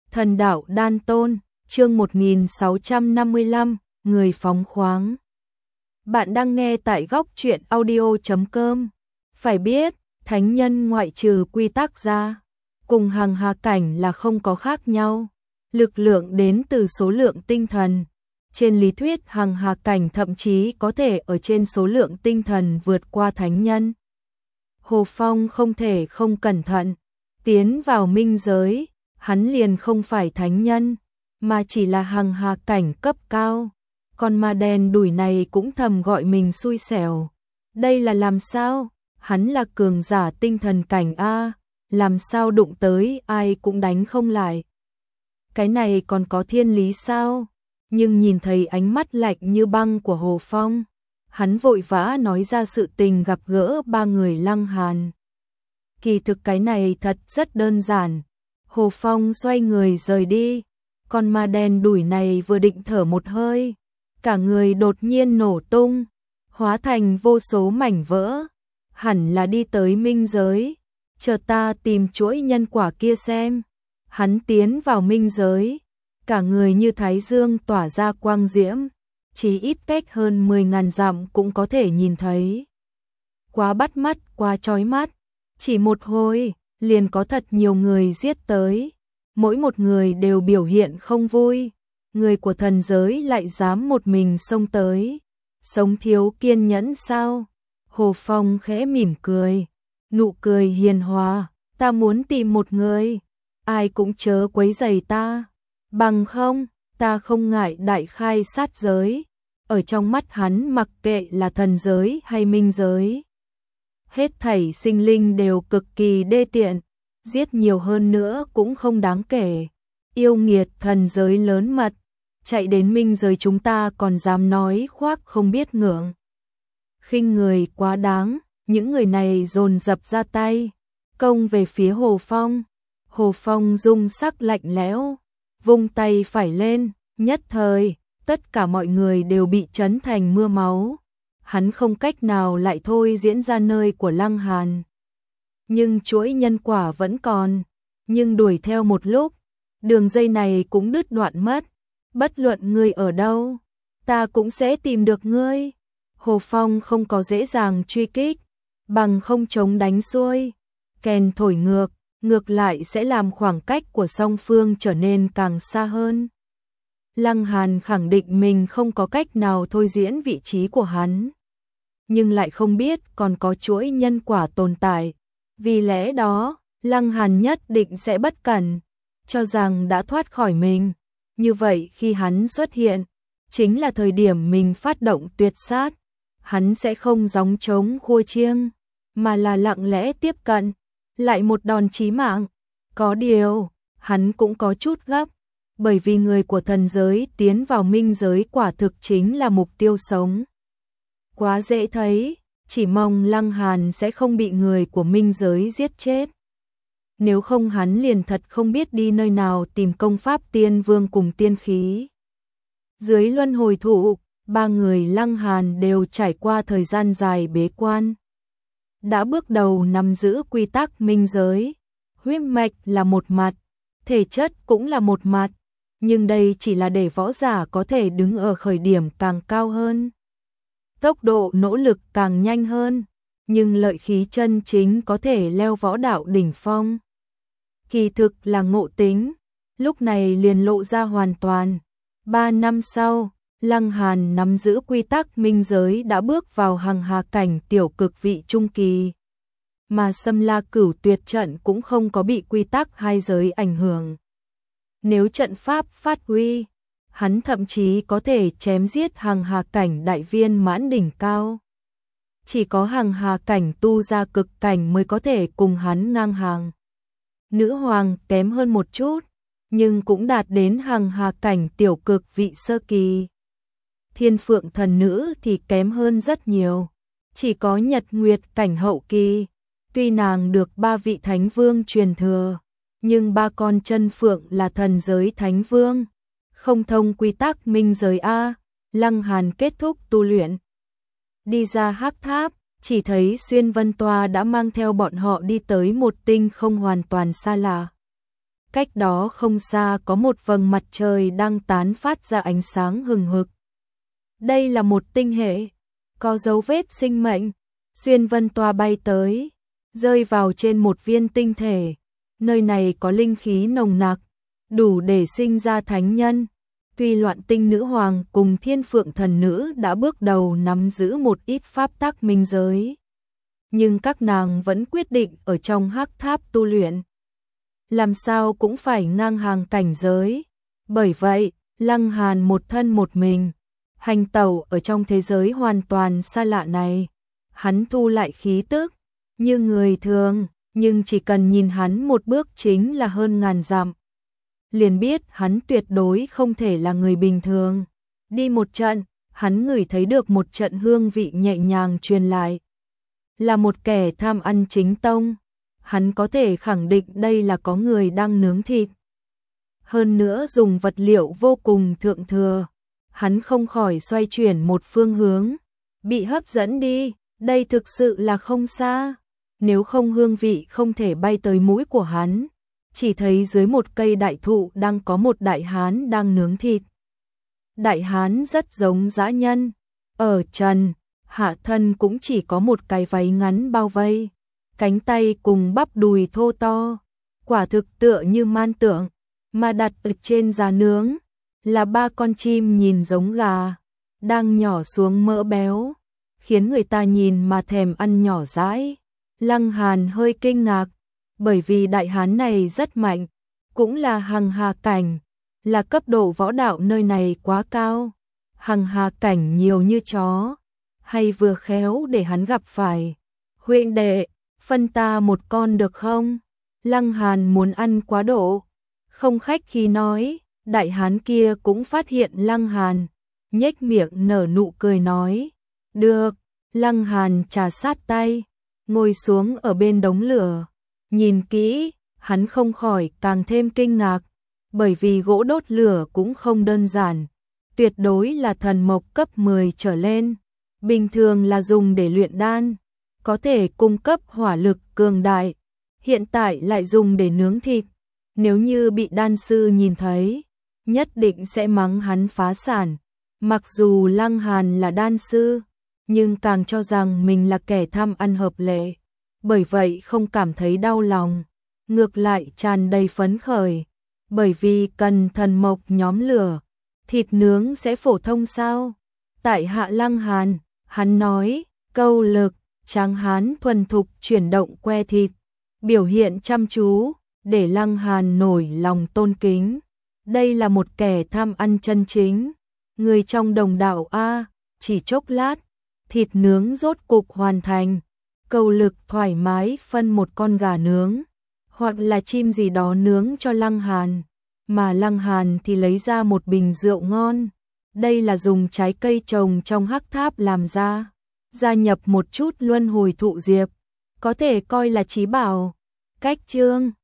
Thần đạo đan tôn, chương 1655, người phóng khoáng. Bạn đang nghe tại góc truyện audio.com. Phải biết, thánh nhân ngoại trừ quy tắc ra, cùng hằng hà cảnh là không có khác nhau. Lực lượng đến từ số lượng tinh thần. Trên lý thuyết hằng hà cảnh thậm chí có thể ở trên số lượng tinh thần vượt qua thánh nhân. Hồ Phong không thể không cẩn thận, tiến vào minh giới. Hắn liền không phải thánh nhân, mà chỉ là hằng hà cảnh cấp cao. Con ma đen đủi này cũng thầm gọi mình xui xẻo. Đây là làm sao? Hắn là cường giả tinh thần cảnh A, làm sao đụng tới ai cũng đánh không lại. Cái này còn có thiên lý sao? Nhưng nhìn thấy ánh mắt lạnh như băng của Hồ Phong, hắn vội vã nói ra sự tình gặp gỡ ba người Lăng Hàn. Kỳ thực cái này thật rất đơn giản. Hồ Phong xoay người rời đi, con ma đen đủi này vừa định thở một hơi, cả người đột nhiên nổ tung, hóa thành vô số mảnh vỡ, hẳn là đi tới minh giới, chờ ta tìm chuỗi nhân quả kia xem. Hắn tiến vào minh giới, cả người như thái dương tỏa ra quang diễm, chỉ ít cách hơn 10.000 dặm cũng có thể nhìn thấy. Quá bắt mắt, quá chói mắt, chỉ một hồi liền có thật nhiều người giết tới, mỗi một người đều biểu hiện không vui, người của thần giới lại dám một mình xông tới, sống thiếu kiên nhẫn sao? Hồ Phong khẽ mỉm cười, nụ cười hiền hòa, ta muốn tìm một người, ai cũng chớ quấy rầy ta, bằng không, ta không ngại đại khai sát giới. Ở trong mắt hắn mặc kệ là thần giới hay minh giới, hết thảy sinh linh đều cực kỳ đê tiện, giết nhiều hơn nữa cũng không đáng kể. Yêu nghiệt thần giới lớn mật, chạy đến minh giới chúng ta còn dám nói khoác không biết ngượng. Khinh người quá đáng, những người này dồn dập ra tay, công về phía Hồ Phong. Hồ Phong dung sắc lạnh lẽo, vung tay phải lên, nhất thời, tất cả mọi người đều bị chấn thành mưa máu. Hắn không cách nào lại thôi diễn ra nơi của Lăng Hàn. Nhưng chuỗi nhân quả vẫn còn, nhưng đuổi theo một lúc, đường dây này cũng đứt đoạn mất. Bất luận ngươi ở đâu, ta cũng sẽ tìm được ngươi. Hồ Phong không có dễ dàng truy kích, bằng không chống đánh xuôi, kèn thổi ngược, ngược lại sẽ làm khoảng cách của song phương trở nên càng xa hơn. Lăng Hàn khẳng định mình không có cách nào thôi diễn vị trí của hắn, nhưng lại không biết còn có chuỗi nhân quả tồn tại. Vì lẽ đó, Lăng Hàn nhất định sẽ bất cẩn, cho rằng đã thoát khỏi mình. Như vậy khi hắn xuất hiện, chính là thời điểm mình phát động tuyệt sát. Hắn sẽ không gióng trống khua chiêng, mà là lặng lẽ tiếp cận, lại một đòn chí mạng. Có điều, hắn cũng có chút gấp, bởi vì người của thần giới tiến vào minh giới quả thực chính là mục tiêu sống. Quá dễ thấy, chỉ mong Lăng Hàn sẽ không bị người của minh giới giết chết. Nếu không hắn liền thật không biết đi nơi nào tìm công pháp tiên vương cùng tiên khí. Dưới luân hồi thụ, ba người Lăng Hàn đều trải qua thời gian dài bế quan. Đã bước đầu nắm giữ quy tắc minh giới, huyết mạch là một mặt, thể chất cũng là một mặt, nhưng đây chỉ là để võ giả có thể đứng ở khởi điểm càng cao hơn. Tốc độ nỗ lực càng nhanh hơn, nhưng lợi khí chân chính có thể leo võ đạo đỉnh phong. Kỳ thực là ngộ tính, lúc này liền lộ ra hoàn toàn. 3 năm sau, Lăng Hàn nắm giữ quy tắc minh giới đã bước vào hằng hà cảnh tiểu cực vị trung kỳ. Mà Xâm La Cửu Tuyệt trận cũng không có bị quy tắc hai giới ảnh hưởng. Nếu trận pháp phát huy, hắn thậm chí có thể chém giết hằng hà cảnh đại viên mãn đỉnh cao. Chỉ có hằng hà cảnh tu ra cực cảnh mới có thể cùng hắn ngang hàng. Nữ hoàng kém hơn một chút, nhưng cũng đạt đến hằng hà cảnh tiểu cực vị sơ kỳ. Thiên Phượng thần nữ thì kém hơn rất nhiều, chỉ có Nhật Nguyệt cảnh hậu kỳ. Tuy nàng được 3 vị thánh vương truyền thừa, nhưng 3 con chân phượng là thần giới thánh vương, không thông quy tắc minh giới A. Lăng Hàn kết thúc tu luyện, đi ra hắc tháp, chỉ thấy Xuyên Vân Toa đã mang theo bọn họ đi tới một tinh không hoàn toàn xa lạ. cách đó không xa có một vầng mặt trời đang tán phát ra ánh sáng hừng hực. Đây là một tinh hệ, có dấu vết sinh mệnh. Xuyên vân toa bay tới, rơi vào trên một viên tinh thể. Nơi này có linh khí nồng nặc, đủ để sinh ra thánh nhân. Tuy Loạn Tinh nữ hoàng cùng Thiên Phượng thần nữ đã bước đầu nắm giữ một ít pháp tắc minh giới, nhưng các nàng vẫn quyết định ở trong hắc tháp tu luyện. Làm sao cũng phải ngang hàng cảnh giới. Bởi vậy, Lăng Hàn một thân một mình, hành tẩu ở trong thế giới hoàn toàn xa lạ này. Hắn thu lại khí tức, như người thường, nhưng chỉ cần nhìn hắn một bước chính là hơn ngàn dặm. Liền biết hắn tuyệt đối không thể là người bình thường. Đi một trận, hắn ngửi thấy được một trận hương vị nhẹ nhàng truyền lại. Là một kẻ tham ăn chính tông, hắn có thể khẳng định đây là có người đang nướng thịt. Hơn nữa dùng vật liệu vô cùng thượng thừa, hắn không khỏi xoay chuyển một phương hướng, bị hấp dẫn đi, đây thực sự là không xa. Nếu không hương vị không thể bay tới mũi của hắn. Chỉ thấy dưới một cây đại thụ đang có một đại hán đang nướng thịt. Đại hán rất giống dã nhân, ở trần, hạ thân cũng chỉ có một cái váy ngắn bao vây, cánh tay cùng bắp đùi thô to, quả thực tựa như man tượng, mà đặt ở trên giá nướng là 3 con chim nhìn giống gà, đang nhỏ xuống mỡ béo, khiến người ta nhìn mà thèm ăn nhỏ dãi. Lăng Hàn hơi kinh ngạc, bởi vì đại hán này rất mạnh, cũng là hằng hà cảnh, là cấp độ võ đạo nơi này quá cao. Hằng hà cảnh nhiều như chó, hay vừa khéo để hắn gặp phải. Huynh đệ, phân ta một con được không? Lăng Hàn muốn ăn quá độ, không khách khí nói. Đại hán kia cũng phát hiện Lăng Hàn, nhếch miệng nở nụ cười nói, được. Lăng Hàn trà sát tay, ngồi xuống ở bên đống lửa, nhìn kỹ, hắn không khỏi càng thêm kinh ngạc, bởi vì gỗ đốt lửa cũng không đơn giản, tuyệt đối là thần mộc cấp 10 trở lên, bình thường là dùng để luyện đan, có thể cung cấp hỏa lực cường đại, hiện tại lại dùng để nướng thịt, nếu như bị đan sư nhìn thấy, nhất định sẽ mắng hắn phá sản. Mặc dù Lăng Hàn là đan sư, nhưng càng cho rằng mình là kẻ tham ăn hợp lệ, bởi vậy không cảm thấy đau lòng, ngược lại tràn đầy phấn khởi, bởi vì cần thần mộc nhóm lửa, thịt nướng sẽ phổ thông sao? Tại hạ Lăng Hàn, hắn nói, câu lực, tráng hán thuần thục chuyển động que thịt, biểu hiện chăm chú, để Lăng Hàn nổi lòng tôn kính. Đây là một kẻ tham ăn chân chính, người trong đồng đạo A, chỉ chốc lát, thịt nướng rốt cục hoàn thành. Câu lực thoải mái phân một con gà nướng, hoặc là chim gì đó nướng cho Lăng Hàn, mà Lăng Hàn thì lấy ra một bình rượu ngon. Đây là dùng trái cây trồng trong hắc tháp làm ra, gia nhập một chút luân hồi thụ diệp, có thể coi là chí bảo. Cách chương